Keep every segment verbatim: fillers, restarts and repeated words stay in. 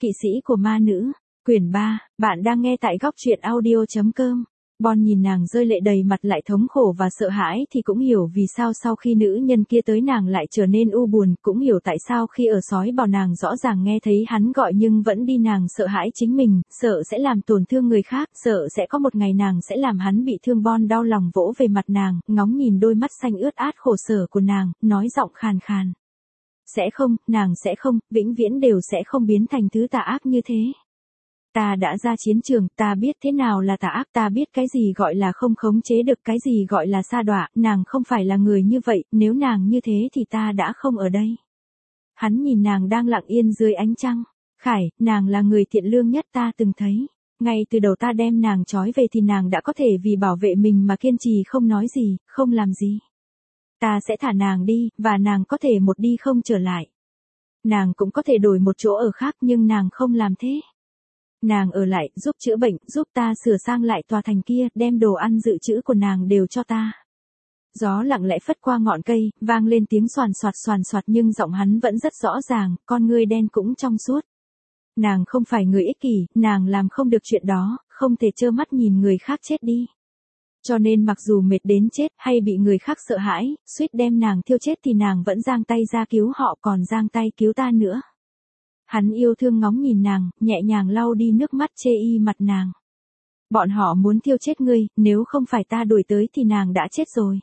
Kỵ sĩ của ma nữ, quyển ba, bạn đang nghe tại góc truyện audio.com. Bon nhìn nàng rơi lệ đầy mặt lại thống khổ và sợ hãi thì cũng hiểu vì sao sau khi nữ nhân kia tới nàng lại trở nên u buồn, cũng hiểu tại sao khi ở sói bào nàng rõ ràng nghe thấy hắn gọi nhưng vẫn đi, nàng sợ hãi chính mình, sợ sẽ làm tổn thương người khác, sợ sẽ có một ngày nàng sẽ làm hắn bị thương. Bon đau lòng vỗ về mặt nàng, ngóng nhìn đôi mắt xanh ướt át khổ sở của nàng, nói giọng khàn khàn. Sẽ không, nàng sẽ không, vĩnh viễn đều sẽ không biến thành thứ tà ác như thế. Ta đã ra chiến trường, ta biết thế nào là tà ác, ta biết cái gì gọi là không khống chế được, cái gì gọi là sa đọa, nàng không phải là người như vậy, nếu nàng như thế thì ta đã không ở đây. Hắn nhìn nàng đang lặng yên dưới ánh trăng. Khải, nàng là người thiện lương nhất ta từng thấy. Ngay từ đầu ta đem nàng trói về thì nàng đã có thể vì bảo vệ mình mà kiên trì không nói gì, không làm gì. Ta sẽ thả nàng đi, và nàng có thể một đi không trở lại. Nàng cũng có thể đổi một chỗ ở khác nhưng nàng không làm thế. Nàng ở lại, giúp chữa bệnh, giúp ta sửa sang lại tòa thành kia, đem đồ ăn dự trữ của nàng đều cho ta. Gió lặng lẽ phất qua ngọn cây, vang lên tiếng xoàn xoạt xoàn xoạt nhưng giọng hắn vẫn rất rõ ràng, con ngươi đen cũng trong suốt. Nàng không phải người ích kỷ, nàng làm không được chuyện đó, không thể trơ mắt nhìn người khác chết đi. Cho nên mặc dù mệt đến chết hay bị người khác sợ hãi, suýt đem nàng thiêu chết thì nàng vẫn giang tay ra cứu họ, còn giang tay cứu ta nữa. Hắn yêu thương ngóng nhìn nàng, nhẹ nhàng lau đi nước mắt chê y mặt nàng. Bọn họ muốn thiêu chết ngươi, nếu không phải ta đuổi tới thì nàng đã chết rồi.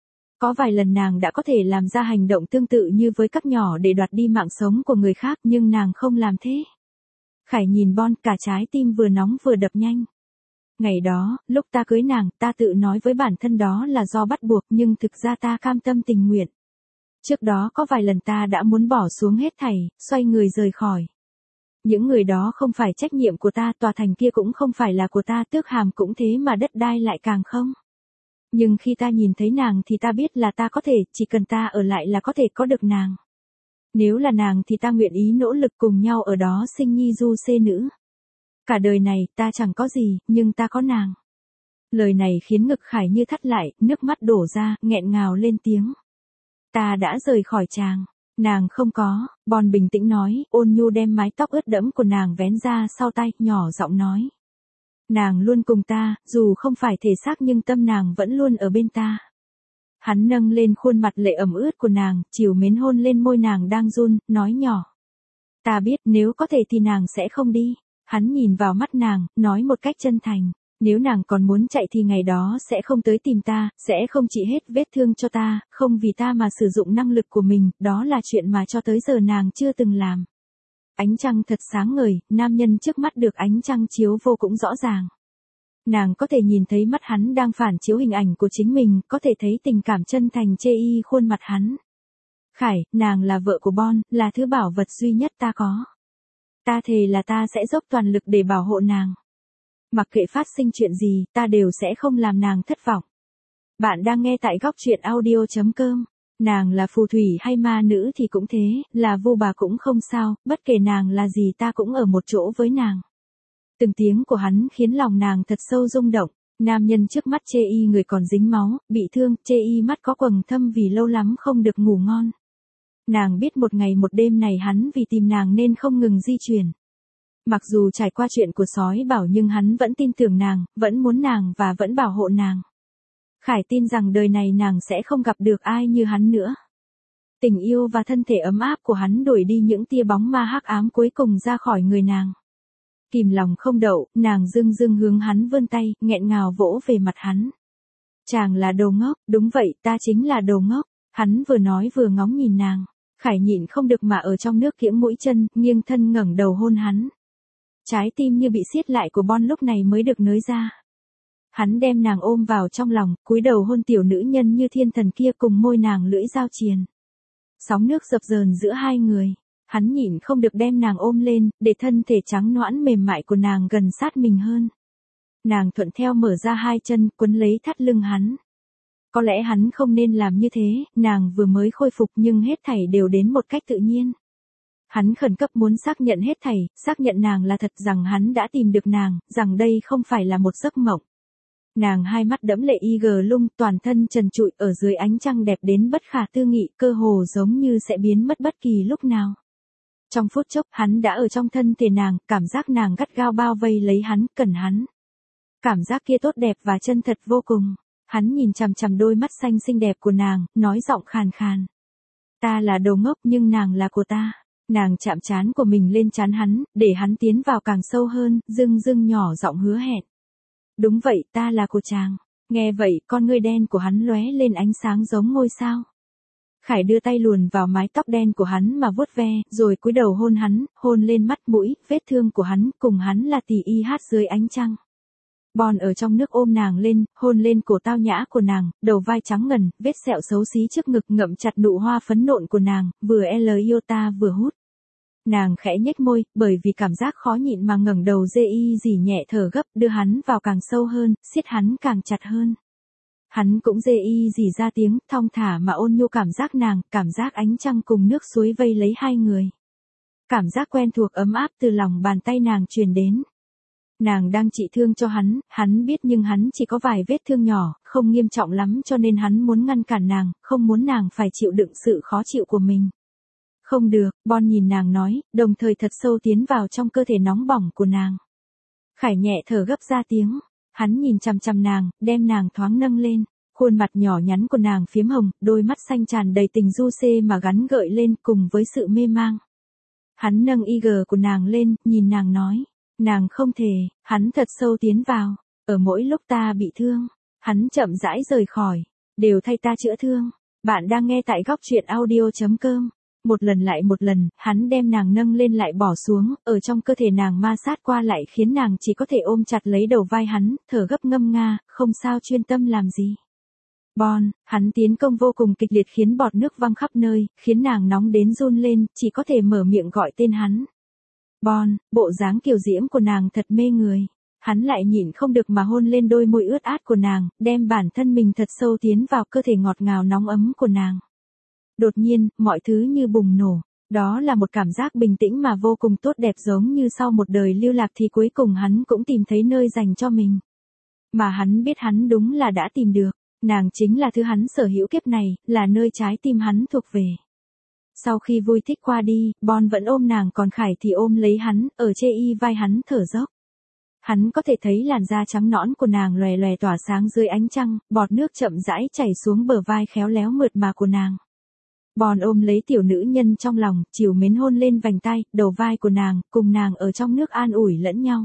Có vài lần nàng đã có thể làm ra hành động tương tự như với các nhỏ để đoạt đi mạng sống của người khác nhưng nàng không làm thế. Khải nhìn Bon, cả trái tim vừa nóng vừa đập nhanh. Ngày đó, lúc ta cưới nàng, ta tự nói với bản thân đó là do bắt buộc nhưng thực ra ta cam tâm tình nguyện. Trước đó có vài lần ta đã muốn bỏ xuống hết thảy, xoay người rời khỏi. Những người đó không phải trách nhiệm của ta, tòa thành kia cũng không phải là của ta, tước hàm cũng thế mà đất đai lại càng không. Nhưng khi ta nhìn thấy nàng thì ta biết là ta có thể, chỉ cần ta ở lại là có thể có được nàng. Nếu là nàng thì ta nguyện ý nỗ lực cùng nhau ở đó sinh nhi du xê nữ. Cả đời này ta chẳng có gì, nhưng ta có nàng. Lời này khiến ngực Khải như thắt lại, nước mắt đổ ra, nghẹn ngào lên tiếng. Ta đã rời khỏi chàng. Nàng không có, Bon bình tĩnh nói, ôn nhu đem mái tóc ướt đẫm của nàng vén ra sau tay, nhỏ giọng nói. Nàng luôn cùng ta, dù không phải thể xác nhưng tâm nàng vẫn luôn ở bên ta. Hắn nâng lên khuôn mặt lệ ẩm ướt của nàng, chiều mến hôn lên môi nàng đang run, nói nhỏ. Ta biết nếu có thể thì nàng sẽ không đi. Hắn nhìn vào mắt nàng, nói một cách chân thành. Nếu nàng còn muốn chạy thì ngày đó sẽ không tới tìm ta, sẽ không trị hết vết thương cho ta, không vì ta mà sử dụng năng lực của mình, đó là chuyện mà cho tới giờ nàng chưa từng làm. Ánh trăng thật sáng ngời, nam nhân trước mắt được ánh trăng chiếu vô cũng rõ ràng. Nàng có thể nhìn thấy mắt hắn đang phản chiếu hình ảnh của chính mình, có thể thấy tình cảm chân thành chê y khuôn mặt hắn. Khải, nàng là vợ của Bon, là thứ bảo vật duy nhất ta có. Ta thề là ta sẽ dốc toàn lực để bảo hộ nàng. Mặc kệ phát sinh chuyện gì, ta đều sẽ không làm nàng thất vọng. Bạn đang nghe tại góc truyện audio.com. Nàng là phù thủy hay ma nữ thì cũng thế, là vu bà cũng không sao, bất kể nàng là gì ta cũng ở một chỗ với nàng. Từng tiếng của hắn khiến lòng nàng thật sâu rung động. Nam nhân trước mắt chê y người còn dính máu, bị thương, chê y mắt có quầng thâm vì lâu lắm không được ngủ ngon. Nàng biết một ngày một đêm này hắn vì tìm nàng nên không ngừng di chuyển. Mặc dù trải qua chuyện của sói bảo nhưng hắn vẫn tin tưởng nàng, vẫn muốn nàng và vẫn bảo hộ nàng. Khải tin rằng đời này nàng sẽ không gặp được ai như hắn nữa. Tình yêu và thân thể ấm áp của hắn đuổi đi những tia bóng ma hắc ám cuối cùng ra khỏi người nàng. Kìm lòng không đậu, nàng dưng dưng hướng hắn vươn tay, nghẹn ngào vỗ về mặt hắn. Chàng là đồ ngốc, đúng vậy, ta chính là đồ ngốc. Hắn vừa nói vừa ngóng nhìn nàng. Khải nhịn không được mà ở trong nước kiễng mũi chân, nghiêng thân ngẩng đầu hôn hắn. Trái tim như bị siết lại của Bon lúc này mới được nới ra. Hắn đem nàng ôm vào trong lòng, cúi đầu hôn tiểu nữ nhân như thiên thần kia cùng môi nàng lưỡi dao triền. Sóng nước dập dờn giữa hai người. Hắn nhịn không được đem nàng ôm lên, để thân thể trắng nõn mềm mại của nàng gần sát mình hơn. Nàng thuận theo mở ra hai chân, quấn lấy thắt lưng hắn. Có lẽ hắn không nên làm như thế, nàng vừa mới khôi phục nhưng hết thảy đều đến một cách tự nhiên. Hắn khẩn cấp muốn xác nhận hết thảy, xác nhận nàng là thật, rằng hắn đã tìm được nàng, rằng đây không phải là một giấc mộng. Nàng hai mắt đẫm lệ y gờ lung, toàn thân trần trụi ở dưới ánh trăng đẹp đến bất khả tư nghị, cơ hồ giống như sẽ biến mất bất kỳ lúc nào. Trong phút chốc, hắn đã ở trong thân thể nàng, cảm giác nàng gắt gao bao vây lấy hắn, cần hắn. Cảm giác kia tốt đẹp và chân thật vô cùng. Hắn nhìn chằm chằm đôi mắt xanh xinh đẹp của nàng, nói giọng khàn khàn. Ta là đồ ngốc nhưng nàng là của ta. Nàng chạm trán của mình lên trán hắn, để hắn tiến vào càng sâu hơn, dưng dưng nhỏ giọng hứa hẹn. Đúng vậy, ta là của chàng. Nghe vậy, con ngươi đen của hắn lóe lên ánh sáng giống ngôi sao. Khải đưa tay luồn vào mái tóc đen của hắn mà vuốt ve, rồi cúi đầu hôn hắn, hôn lên mắt mũi, vết thương của hắn, cùng hắn là tỷ y hát dưới ánh trăng. Bon ở trong nước ôm nàng lên, hôn lên cổ tao nhã của nàng, đầu vai trắng ngần, vết sẹo xấu xí trước ngực ngậm chặt nụ hoa phấn nộn của nàng, vừa L yêu ta vừa hút. Nàng khẽ nhếch môi, bởi vì cảm giác khó nhịn mà ngẩng đầu dê y dỉ nhẹ thở gấp, đưa hắn vào càng sâu hơn, siết hắn càng chặt hơn. Hắn cũng dê y dỉ ra tiếng, thong thả mà ôn nhu cảm giác nàng, cảm giác ánh trăng cùng nước suối vây lấy hai người. Cảm giác quen thuộc ấm áp từ lòng bàn tay nàng truyền đến. Nàng đang trị thương cho hắn, hắn biết nhưng hắn chỉ có vài vết thương nhỏ, không nghiêm trọng lắm cho nên hắn muốn ngăn cản nàng, không muốn nàng phải chịu đựng sự khó chịu của mình. Không được, Bon nhìn nàng nói, đồng thời thật sâu tiến vào trong cơ thể nóng bỏng của nàng. Khải nhẹ thở gấp ra tiếng, hắn nhìn chằm chằm nàng, đem nàng thoáng nâng lên, khuôn mặt nhỏ nhắn của nàng phiếm hồng, đôi mắt xanh tràn đầy tình du xê mà gắn gợi lên cùng với sự mê mang. Hắn nâng y gờ của nàng lên, nhìn nàng nói, nàng không thể, hắn thật sâu tiến vào, ở mỗi lúc ta bị thương, hắn chậm rãi rời khỏi, đều thay ta chữa thương. Bạn đang nghe tại góc truyện audio chấm com. Một lần lại một lần, hắn đem nàng nâng lên lại bỏ xuống, ở trong cơ thể nàng ma sát qua lại khiến nàng chỉ có thể ôm chặt lấy đầu vai hắn, thở gấp ngâm nga, không sao chuyên tâm làm gì. Bon, hắn tiến công vô cùng kịch liệt khiến bọt nước văng khắp nơi, khiến nàng nóng đến run lên, chỉ có thể mở miệng gọi tên hắn. Bon, bộ dáng kiều diễm của nàng thật mê người. Hắn lại nhịn không được mà hôn lên đôi môi ướt át của nàng, đem bản thân mình thật sâu tiến vào cơ thể ngọt ngào nóng ấm của nàng. Đột nhiên, mọi thứ như bùng nổ. Đó là một cảm giác bình tĩnh mà vô cùng tốt đẹp giống như sau một đời lưu lạc thì cuối cùng hắn cũng tìm thấy nơi dành cho mình. Mà hắn biết hắn đúng là đã tìm được. Nàng chính là thứ hắn sở hữu kiếp này, là nơi trái tim hắn thuộc về. Sau khi vui thích qua đi, Bon vẫn ôm nàng còn Khải thì ôm lấy hắn, ở chê y vai hắn thở dốc. Hắn có thể thấy làn da trắng nõn của nàng lòe lòe tỏa sáng dưới ánh trăng, bọt nước chậm rãi chảy xuống bờ vai khéo léo mượt mà của nàng. Bon ôm lấy tiểu nữ nhân trong lòng, chiều mến hôn lên vành tay, đầu vai của nàng, cùng nàng ở trong nước an ủi lẫn nhau.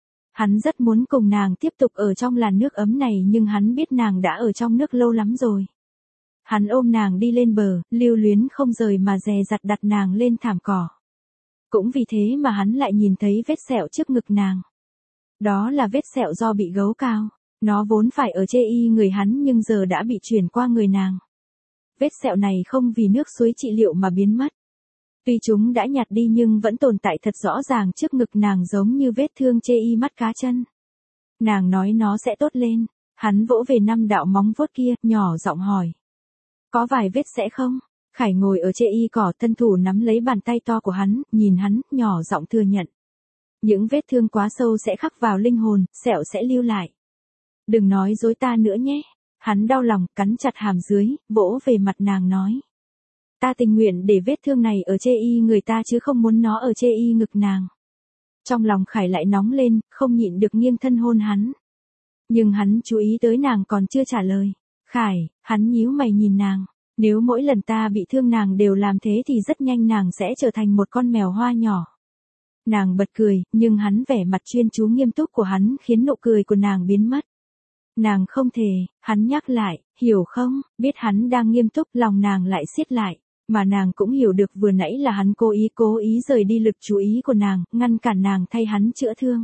Hắn rất muốn cùng nàng tiếp tục ở trong làn nước ấm này nhưng hắn biết nàng đã ở trong nước lâu lắm rồi. Hắn ôm nàng đi lên bờ, lưu luyến không rời mà dè dặt đặt nàng lên thảm cỏ. Cũng vì thế mà hắn lại nhìn thấy vết sẹo trước ngực nàng. Đó là vết sẹo do bị gấu cao. Nó vốn phải ở chê y người hắn nhưng giờ đã bị chuyển qua người nàng. Vết sẹo này không vì nước suối trị liệu mà biến mất. Tuy chúng đã nhạt đi nhưng vẫn tồn tại thật rõ ràng trước ngực nàng giống như vết thương chê y mắt cá chân. Nàng nói nó sẽ tốt lên. Hắn vỗ về năm đạo móng vuốt kia, nhỏ giọng hỏi. Có vài vết sẽ không? Khải ngồi ở chê y cỏ thân thủ nắm lấy bàn tay to của hắn, nhìn hắn, nhỏ giọng thừa nhận. Những vết thương quá sâu sẽ khắc vào linh hồn, sẹo sẽ lưu lại. Đừng nói dối ta nữa nhé. Hắn đau lòng, cắn chặt hàm dưới, vỗ về mặt nàng nói. Ta tình nguyện để vết thương này ở chê y người ta chứ không muốn nó ở chê y ngực nàng. Trong lòng Khải lại nóng lên, không nhịn được nghiêng thân hôn hắn. Nhưng hắn chú ý tới nàng còn chưa trả lời. Khải, hắn nhíu mày nhìn nàng. Nếu mỗi lần ta bị thương nàng đều làm thế thì rất nhanh nàng sẽ trở thành một con mèo hoa nhỏ. Nàng bật cười, nhưng hắn vẻ mặt chuyên chú nghiêm túc của hắn khiến nụ cười của nàng biến mất. Nàng không thể, hắn nhắc lại, hiểu không, biết hắn đang nghiêm túc lòng nàng lại siết lại. Mà nàng cũng hiểu được vừa nãy là hắn cố ý cố ý rời đi lực chú ý của nàng, ngăn cản nàng thay hắn chữa thương.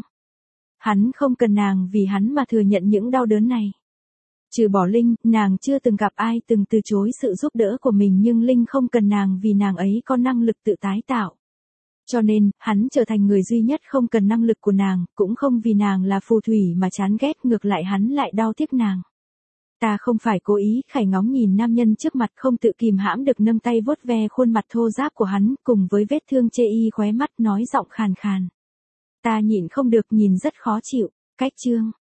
Hắn không cần nàng vì hắn mà thừa nhận những đau đớn này. Trừ bỏ Linh, nàng chưa từng gặp ai từng từ chối sự giúp đỡ của mình nhưng Linh không cần nàng vì nàng ấy có năng lực tự tái tạo. Cho nên, hắn trở thành người duy nhất không cần năng lực của nàng, cũng không vì nàng là phù thủy mà chán ghét, ngược lại hắn lại đau tiếc nàng. Ta không phải cố ý, Khải ngóng nhìn nam nhân trước mặt không tự kìm hãm được nâng tay vuốt ve khuôn mặt thô ráp của hắn, cùng với vết thương chê y khóe mắt nói giọng khàn khàn. Ta nhịn không được nhìn rất khó chịu, cách chương.